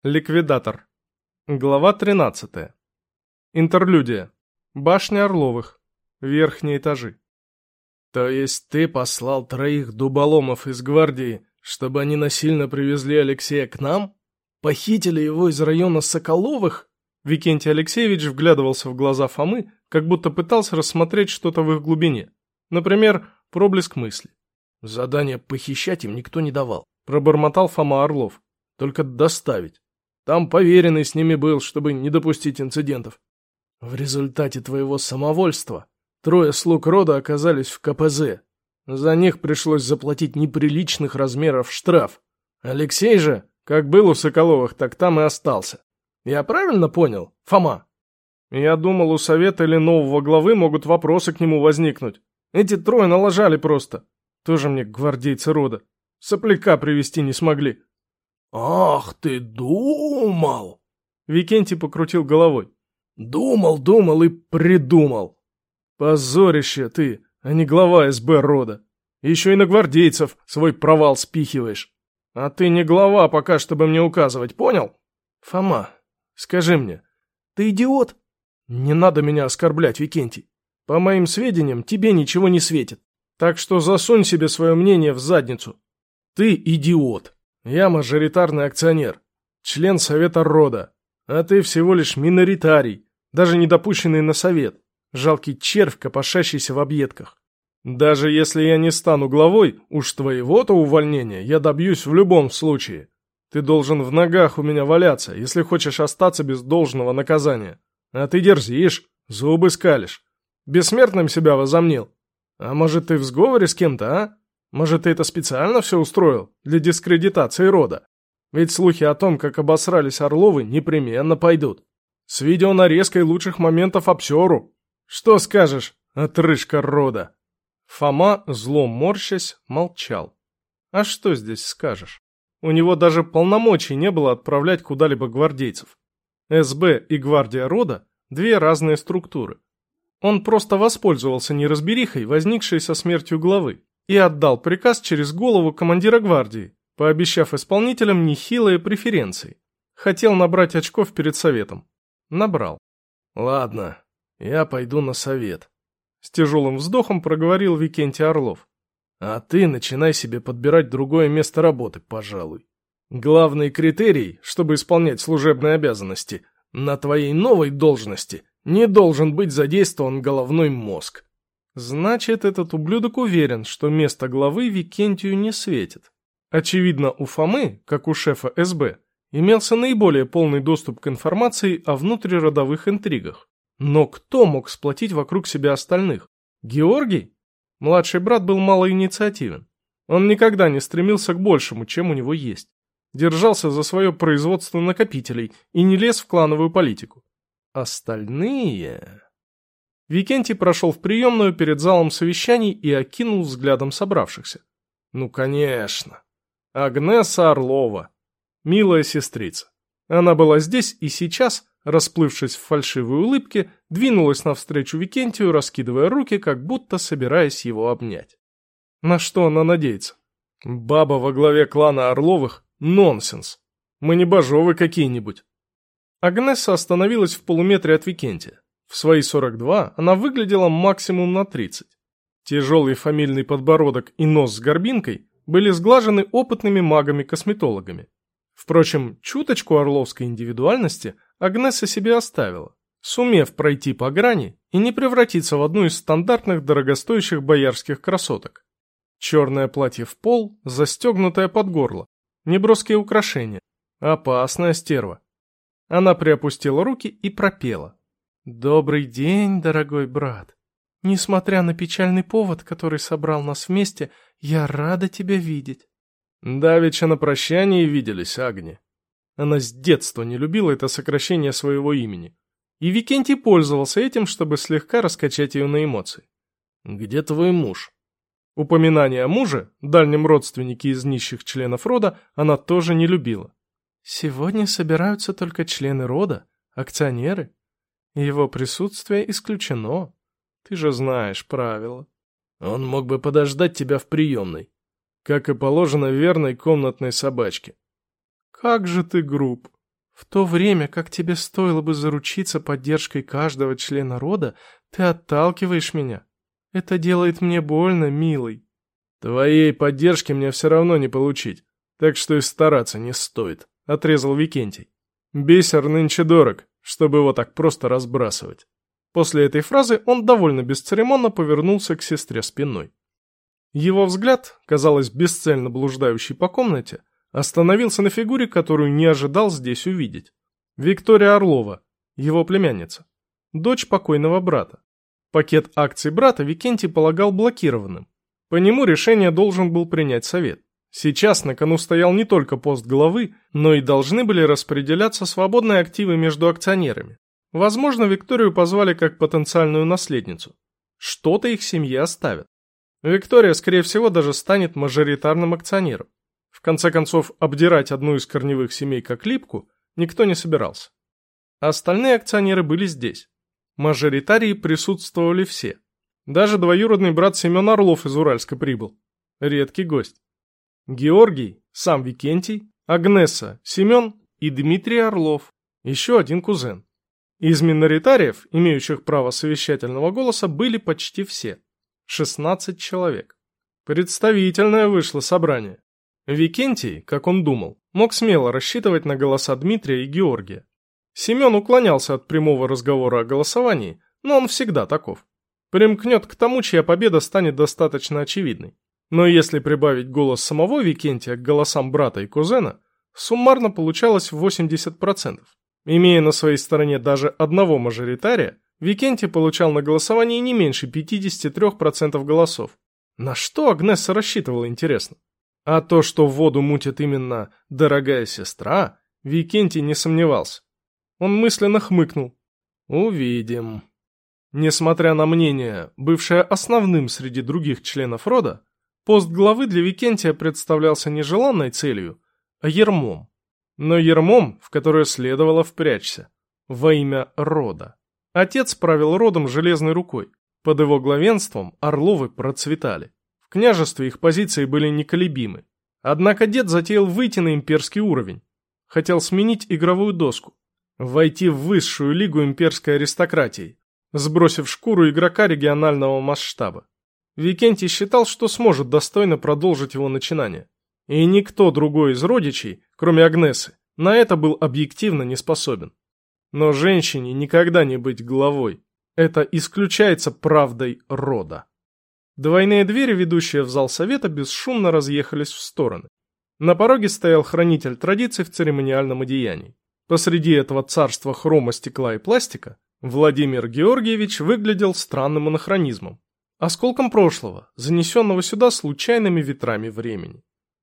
Ликвидатор. Глава 13. Интерлюдия. Башня Орловых. Верхние этажи. То есть ты послал 3 дуболомов из гвардии, чтобы они насильно привезли Алексея к нам? Похитили его из района Соколовых? Викентий Алексеевич вглядывался в глаза Фомы, как будто пытался рассмотреть что-то в их глубине. Например, проблеск мысли. Задание похищать им никто не давал, Пробормотал Фома Орлов. только доставить. Там поверенный с ними был, чтобы не допустить инцидентов. В результате твоего самовольства 3 слуг рода оказались в КПЗ. За них пришлось заплатить неприличных размеров штраф. Алексей же, как был у Соколовых, так там и остался. Я правильно понял, Фома? Я думал, у совета или нового главы могут вопросы к нему возникнуть. Эти 3 налажали просто. Тоже мне гвардейцы рода. Сопляка привести не смогли. Ах, ты думал! Викентий покрутил головой. Думал и придумал. Позорище ты, а не глава СБ рода. Еще и на гвардейцев свой провал спихиваешь. А ты не глава пока, чтобы мне указывать, понял? Фома, скажи мне, ты идиот? Не надо меня оскорблять, Викентий. По моим сведениям, тебе ничего не светит. Так что засунь себе свое мнение в задницу. Ты идиот. Я мажоритарный акционер, член совета рода, а ты всего лишь миноритарий, даже не допущенный на совет, жалкий червь, копошащийся в объедках. Даже если я не стану главой, уж твоего-то увольнения я добьюсь в любом случае. Ты должен в ногах у меня валяться, если хочешь остаться без должного наказания. А ты дерзишь, зубы скалишь. Бессмертным себя возомнил. А может, ты в сговоре с кем-то, а? Может, ты это специально все устроил для дискредитации рода? Ведь слухи о том, как обосрались Орловы, непременно пойдут. С видеонарезкой лучших моментов обсеру. Что скажешь, отрыжка рода?» Фома, зло морщась, молчал. А что здесь скажешь? У него даже полномочий не было отправлять куда-либо гвардейцев. СБ и гвардия рода – 2 разные структуры. Он просто воспользовался неразберихой, возникшей со смертью главы, и отдал приказ через голову командира гвардии, пообещав исполнителям нехилые преференции. Хотел набрать очков перед советом. Набрал. Ладно, я пойду на совет. С тяжелым вздохом проговорил Викентий Орлов. А ты начинай себе подбирать другое место работы, пожалуй. Главный критерий, чтобы исполнять служебные обязанности, на твоей новой должности не должен быть задействован головной мозг. Значит, этот ублюдок уверен, что место главы Викентию не светит. Очевидно, у Фомы, как у шефа СБ, имелся наиболее полный доступ к информации о внутриродовых интригах. Но кто мог сплотить вокруг себя остальных? Георгий? Младший брат был малоинициативен. Он никогда не стремился к большему, чем у него есть. Держался за свое производство накопителей и не лез в клановую политику. Остальные... Викентий прошел в приемную перед залом совещаний и окинул взглядом собравшихся. Ну, конечно. Агнеса Орлова. Милая сестрица. Она была здесь и сейчас, расплывшись в фальшивой улыбке, двинулась навстречу Викентию, раскидывая руки, как будто собираясь его обнять. На что она надеется? Баба во главе клана Орловых – нонсенс. Мы не божовы какие-нибудь. Агнеса остановилась в полуметре от Викентия. В свои 42 она выглядела максимум на 30. Тяжелый фамильный подбородок и нос с горбинкой были сглажены опытными магами-косметологами. Впрочем, чуточку орловской индивидуальности Агнеса себе оставила, сумев пройти по грани и не превратиться в одну из стандартных дорогостоящих боярских красоток. Черное платье в пол, застегнутое под горло, неброские украшения. Опасная стерва. Она приопустила руки и пропела. «Добрый день, дорогой брат. Несмотря на печальный повод, который собрал нас вместе, я рада тебя видеть». Давеча на прощании виделись, Агни. Она с детства не любила это сокращение своего имени. И Викентий пользовался этим, чтобы слегка раскачать ее на эмоции. «Где твой муж?» Упоминание о муже, дальнем родственнике из нищих членов рода, она тоже не любила. «Сегодня собираются только члены рода, акционеры. Его присутствие исключено. Ты же знаешь правила». «Он мог бы подождать тебя в приемной, как и положено верной комнатной собачке». «Как же ты груб. В то время, как тебе стоило бы заручиться поддержкой каждого члена рода, ты отталкиваешь меня. Это делает мне больно, милый. Твоей поддержки мне все равно не получить, так что и стараться не стоит, отрезал Викентий. Бисер нынче дорог, чтобы его так просто разбрасывать. После этой фразы он довольно бесцеремонно повернулся к сестре спиной. Его взгляд, казалось, бесцельно блуждающий по комнате, остановился на фигуре, которую не ожидал здесь увидеть. Виктория Орлова, его племянница, дочь покойного брата. Пакет акций брата Викентий полагал блокированным. По нему решение должен был принять совет. Сейчас на кону стоял не только пост главы, но и должны были распределяться свободные активы между акционерами. Возможно, Викторию позвали как потенциальную наследницу. Что-то их семье оставят. Виктория, скорее всего, даже станет мажоритарным акционером. В конце концов, обдирать одну из корневых семей как липку никто не собирался. Остальные акционеры были здесь. Мажоритарии присутствовали все. Даже двоюродный брат Семен Орлов из Уральска прибыл. Редкий гость. Георгий, сам Викентий, Агнеса, Семен и Дмитрий Орлов, еще один кузен. Из миноритариев, имеющих право совещательного голоса, были почти все. 16 человек. Представительное вышло собрание. Викентий, как он думал, мог смело рассчитывать на голоса Дмитрия и Георгия. Семен уклонялся от прямого разговора о голосовании, но он всегда таков. Примкнет к тому, чья победа станет достаточно очевидной. Но если прибавить голос самого Викентия к голосам брата и кузена, суммарно получалось 80%. Имея на своей стороне даже одного мажоритария, Викентий получал на голосовании не меньше 53% голосов. На что Агнесса рассчитывала, интересно? А то, что в воду мутит именно «дорогая сестра», Викентий не сомневался. Он мысленно хмыкнул. «Увидим». Несмотря на мнение, бывшее основным среди других членов рода, пост главы для Викентия представлялся не желанной целью, а ярмом. Но ярмом, в которое следовало впрячься, во имя рода. Отец правил родом железной рукой. Под его главенством Орловы процветали. В княжестве их позиции были неколебимы. Однако дед затеял выйти на имперский уровень. Хотел сменить игровую доску. Войти в высшую лигу имперской аристократии, сбросив шкуру игрока регионального масштаба. Викентий считал, что сможет достойно продолжить его начинание. И никто другой из родичей, кроме Агнесы, на это был объективно не способен. Но женщине никогда не быть главой. Это исключается правдой рода. Двойные двери, ведущие в зал совета, бесшумно разъехались в стороны. На пороге стоял хранитель традиций в церемониальном одеянии. Посреди этого царства хрома, стекла и пластика Владимир Георгиевич выглядел странным анахронизмом. Осколком прошлого, занесенного сюда случайными ветрами времени.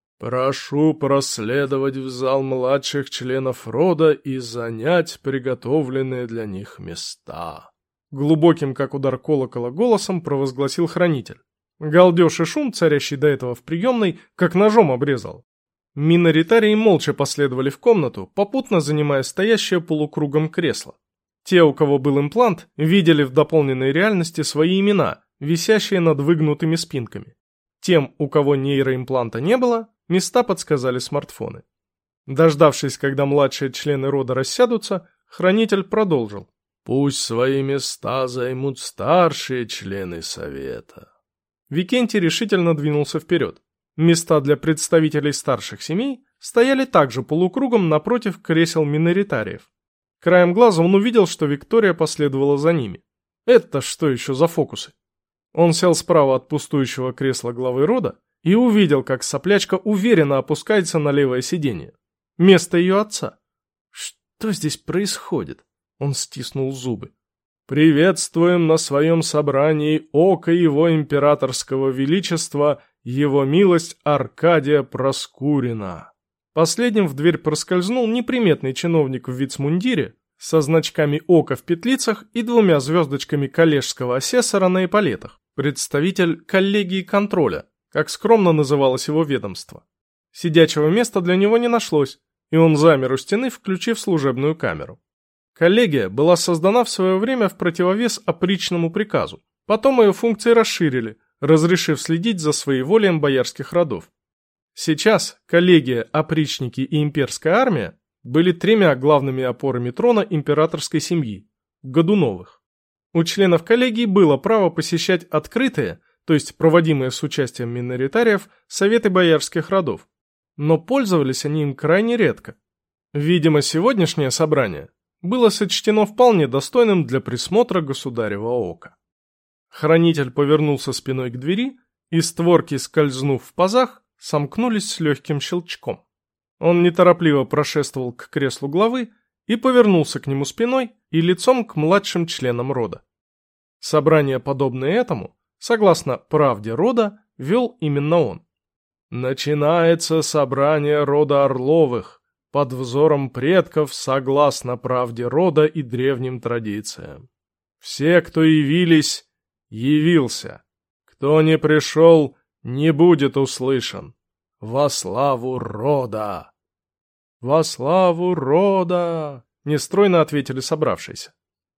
«Прошу проследовать в зал младших членов рода и занять приготовленные для них места», глубоким, как удар колокола, голосом провозгласил хранитель. Галдеж и шум, царящий до этого в приемной, как ножом обрезал. Миноритарии молча последовали в комнату, попутно занимая стоящее полукругом кресло. Те, у кого был имплант, видели в дополненной реальности свои имена, висящие над выгнутыми спинками. Тем, у кого нейроимпланта не было, места подсказали смартфоны. Дождавшись, когда младшие члены рода рассядутся, хранитель продолжил. «Пусть свои места займут старшие члены совета». Викентий решительно двинулся вперед. Места для представителей старших семей стояли также полукругом напротив кресел миноритариев. Краем глаза он увидел, что Виктория последовала за ними. Это что еще за фокусы? Он сел справа от пустующего кресла главы рода и увидел, как соплячка уверенно опускается на левое сиденье. Место ее отца. Что здесь происходит? Он стиснул зубы. «Приветствуем на своем собрании око его императорского величества, его милость Аркадия Проскурина». Последним в дверь проскользнул неприметный чиновник в вицмундире со значками ока в петлицах и 2 звездочками коллежского асессора на эполетах, представитель коллегии контроля, как скромно называлось его ведомство. Сидячего места для него не нашлось, и он замер у стены, включив служебную камеру. Коллегия была создана в свое время в противовес опричному приказу. Потом ее функции расширили, разрешив следить за своеволием боярских родов. Сейчас коллегия, опричники и имперская армия были тремя главными опорами трона императорской семьи – Годуновых. У членов коллегии было право посещать открытые, то есть проводимые с участием миноритариев, советы боярских родов, но пользовались они им крайне редко. Видимо, сегодняшнее собрание было сочтено вполне достойным для присмотра государева ока. Хранитель повернулся спиной к двери, и створки, скользнув в пазах, сомкнулись с легким щелчком. Он неторопливо прошествовал к креслу главы и повернулся к нему спиной и лицом к младшим членам рода. Собрание, подобное этому, согласно правде рода, вел именно он. Начинается собрание рода Орловых под взором предков согласно правде рода и древним традициям. Все, кто явились, явился. Кто не пришел, не будет услышан. Во славу рода! Во славу рода! Нестройно ответили собравшиеся.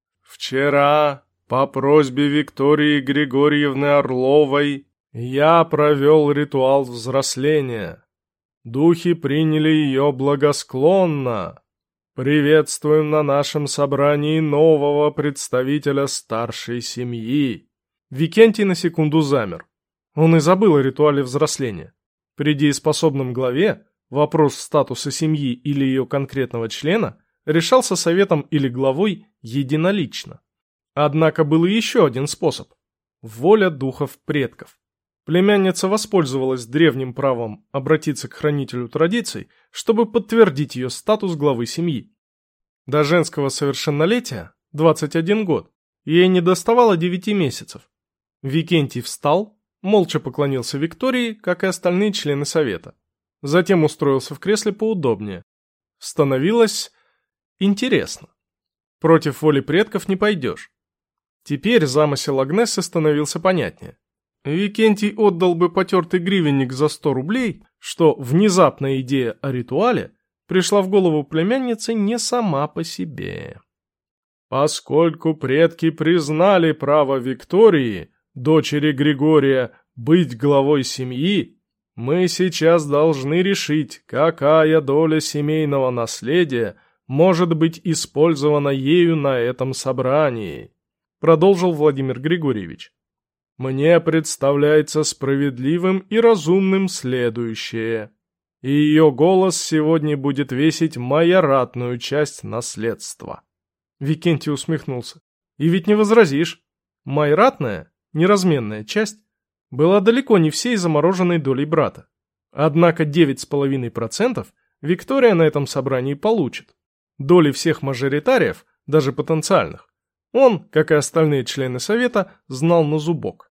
Вчера, по просьбе Виктории Григорьевны Орловой, я провел ритуал взросления. Духи приняли ее благосклонно. Приветствуем на нашем собрании нового представителя старшей семьи. Викентий на секунду замер. Он и забыл о ритуале взросления. При дееспособном главе вопрос статуса семьи или ее конкретного члена решался советом или главой единолично. Однако был и еще один способ – воля духов предков. Племянница воспользовалась древним правом обратиться к хранителю традиций, чтобы подтвердить ее статус главы семьи. До женского совершеннолетия, 21 год, ей недоставало 9 месяцев. Викентий встал, молча поклонился Виктории, как и остальные члены совета. Затем устроился в кресле поудобнее. Становилось интересно. Против воли предков не пойдешь. Теперь замысел Агнессы становился понятнее. Викентий отдал бы потертый гривенник за 100 рублей, что внезапная идея о ритуале пришла в голову племянницы не сама по себе. Поскольку предки признали право Виктории, дочери Григория, быть главой семьи, мы сейчас должны решить, какая доля семейного наследия может быть использована ею на этом собрании, продолжил Владимир Григорьевич. Мне представляется справедливым и разумным следующее. И ее голос сегодня будет весить майоратную часть наследства. Викентий усмехнулся. И ведь не возразишь. Майоратная, неразменная часть, была далеко не всей замороженной долей брата. Однако 9,5% Виктория на этом собрании получит. Доли всех мажоритариев, даже потенциальных, он, как и остальные члены совета, знал на зубок.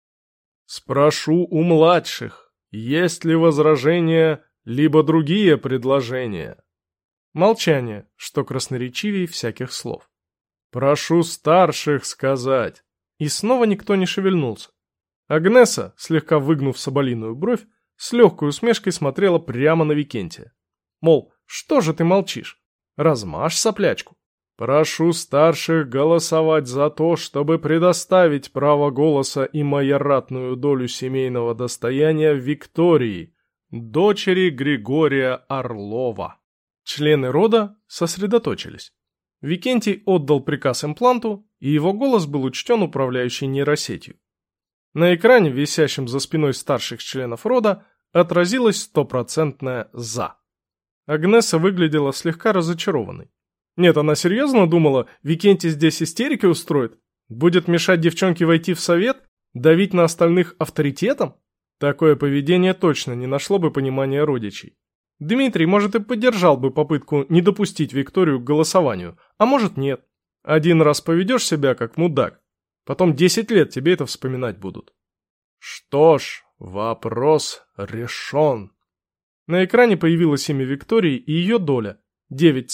Спрошу у младших, есть ли возражения, либо другие предложения. Молчание, что красноречивее всяких слов. Прошу старших сказать. И снова никто не шевельнулся. Агнеса, слегка выгнув соболиную бровь, с легкой усмешкой смотрела прямо на Викентия. Мол, что же ты молчишь? Размажь соплячку. Прошу старших голосовать за то, чтобы предоставить право голоса и майоратную долю семейного достояния Виктории, дочери Григория Орлова. Члены рода сосредоточились. Викентий отдал приказ импланту, и его голос был учтен управляющей нейросетью. На экране, висящем за спиной старших членов рода, отразилось 100% «за». Агнеса выглядела слегка разочарованной. Нет, она серьезно думала, Викентий здесь истерики устроит? Будет мешать девчонке войти в совет? Давить на остальных авторитетом? Такое поведение точно не нашло бы понимания родичей. Дмитрий, может, и поддержал бы попытку не допустить Викторию к голосованию, а может нет. Один раз поведешь себя как мудак, потом 10 лет тебе это вспоминать будут. Что ж, вопрос решен. На экране появилось имя Виктории и ее доля –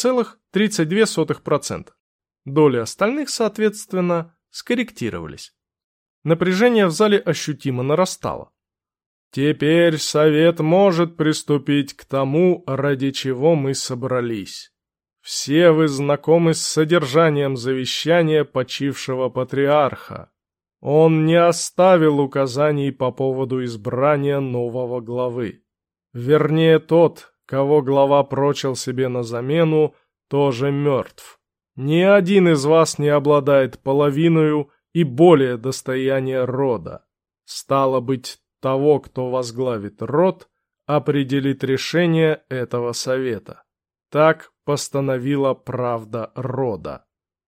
9,32%. Доли остальных, соответственно, скорректировались. Напряжение в зале ощутимо нарастало. Теперь совет может приступить к тому, ради чего мы собрались. Все вы знакомы с содержанием завещания почившего патриарха. Он не оставил указаний по поводу избрания нового главы. Вернее, тот, кого глава прочил себе на замену, тоже мертв. Ни один из вас не обладает половиною и более достояния рода. Стало быть, того, кто возглавит род, определит решение этого совета. Так постановила правда рода.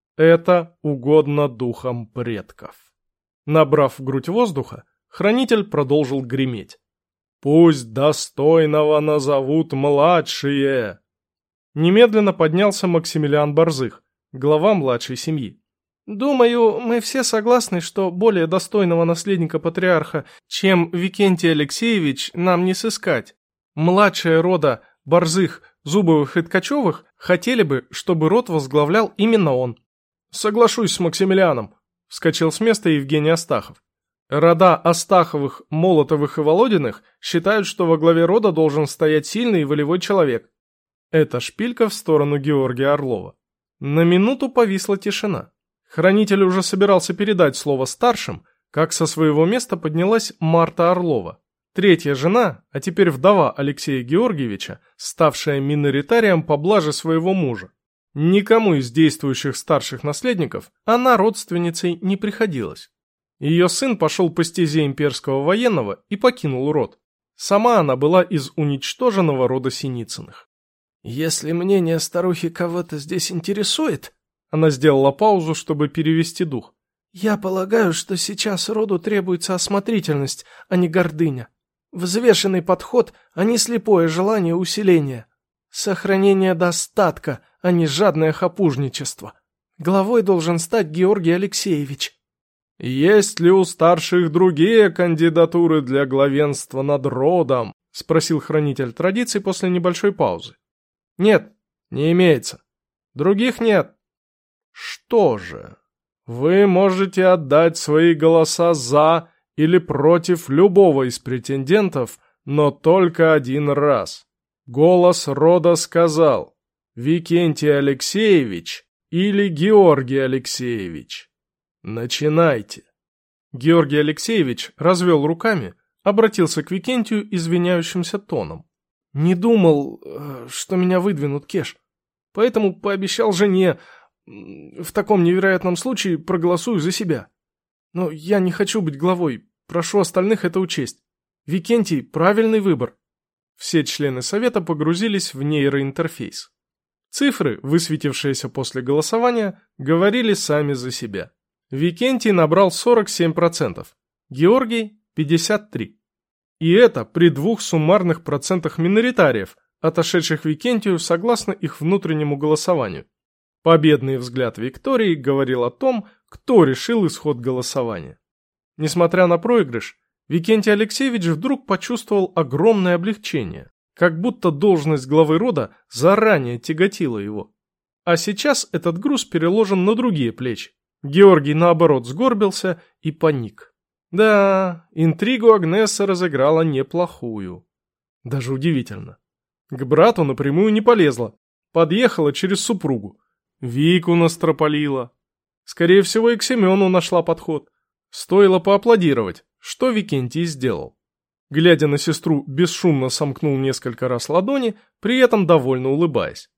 Это угодно духам предков. Набрав в грудь воздуха, хранитель продолжил греметь. «Пусть достойного назовут младшие!» Немедленно поднялся Максимилиан Борзых, глава младшей семьи. «Думаю, мы все согласны, что более достойного наследника патриарха, чем Викентий Алексеевич, нам не сыскать. Младшие рода Борзых, Зубовых и Ткачевых хотели бы, чтобы род возглавлял именно он». «Соглашусь с Максимилианом», — вскочил с места Евгений Астахов. «Рода Астаховых, Молотовых и Володиных считают, что во главе рода должен стоять сильный и волевой человек». Это шпилька в сторону Георгия Орлова. На минуту повисла тишина. Хранитель уже собирался передать слово старшим, как со своего места поднялась Марта Орлова, третья жена, а теперь вдова Алексея Георгиевича, ставшая миноритарием поблаже своего мужа. Никому из действующих старших наследников она родственницей не приходилась. Ее сын пошел по стезе имперского военного и покинул род. Сама она была из уничтоженного рода Синицыных. «Если мнение старухи кого-то здесь интересует...» Она сделала паузу, чтобы перевести дух. «Я полагаю, что сейчас роду требуется осмотрительность, а не гордыня. Взвешенный подход, а не слепое желание усиления. Сохранение достатка, а не жадное хапужничество. Главой должен стать Георгий Алексеевич». «Есть ли у старших другие кандидатуры для главенства над родом?» — спросил хранитель традиций после небольшой паузы. «Нет, не имеется. Других нет». «Что же, вы можете отдать свои голоса за или против любого из претендентов, но только один раз. Голос рода сказал: Викентий Алексеевич или Георгий Алексеевич. Начинайте». Георгий Алексеевич развел руками, обратился к Викентию извиняющимся тоном. «Не думал, что меня выдвинут, Кеш. Поэтому пообещал жене... В таком невероятном случае проголосую за себя. Но я не хочу быть главой, прошу остальных это учесть. Викентий – правильный выбор». Все члены совета погрузились в нейроинтерфейс. Цифры, высветившиеся после голосования, говорили сами за себя. Викентий набрал 47%, Георгий – 53%. И это при 2 суммарных процентах миноритариев, отошедших Викентию согласно их внутреннему голосованию. Победный взгляд Виктории говорил о том, кто решил исход голосования. Несмотря на проигрыш, Викентий Алексеевич вдруг почувствовал огромное облегчение, как будто должность главы рода заранее тяготила его. А сейчас этот груз переложен на другие плечи. Георгий, наоборот, сгорбился и паник. Да, интригу Агнесса разыграла неплохую. Даже удивительно. К брату напрямую не полезла, подъехала через супругу. Вику настропалила. Скорее всего, и к Семену нашла подход. Стоило поаплодировать, что Викентий сделал. Глядя на сестру, бесшумно сомкнул несколько раз ладони, при этом довольно улыбаясь.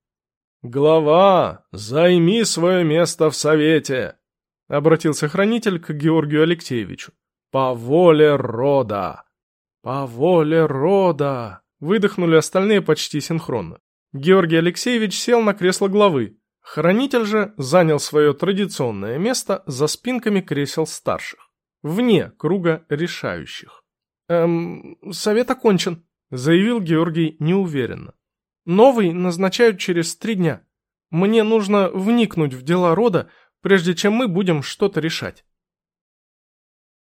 «Глава, займи свое место в совете!» — обратился хранитель к Георгию Алексеевичу. «По воле рода!» «По воле рода!» — выдохнули остальные почти синхронно. Георгий Алексеевич сел на кресло главы. Хранитель же занял свое традиционное место за спинками кресел старших, вне круга решающих. Совет окончен», — заявил Георгий неуверенно. «Новый назначают через 3 дня. Мне нужно вникнуть в дела рода, прежде чем мы будем что-то решать».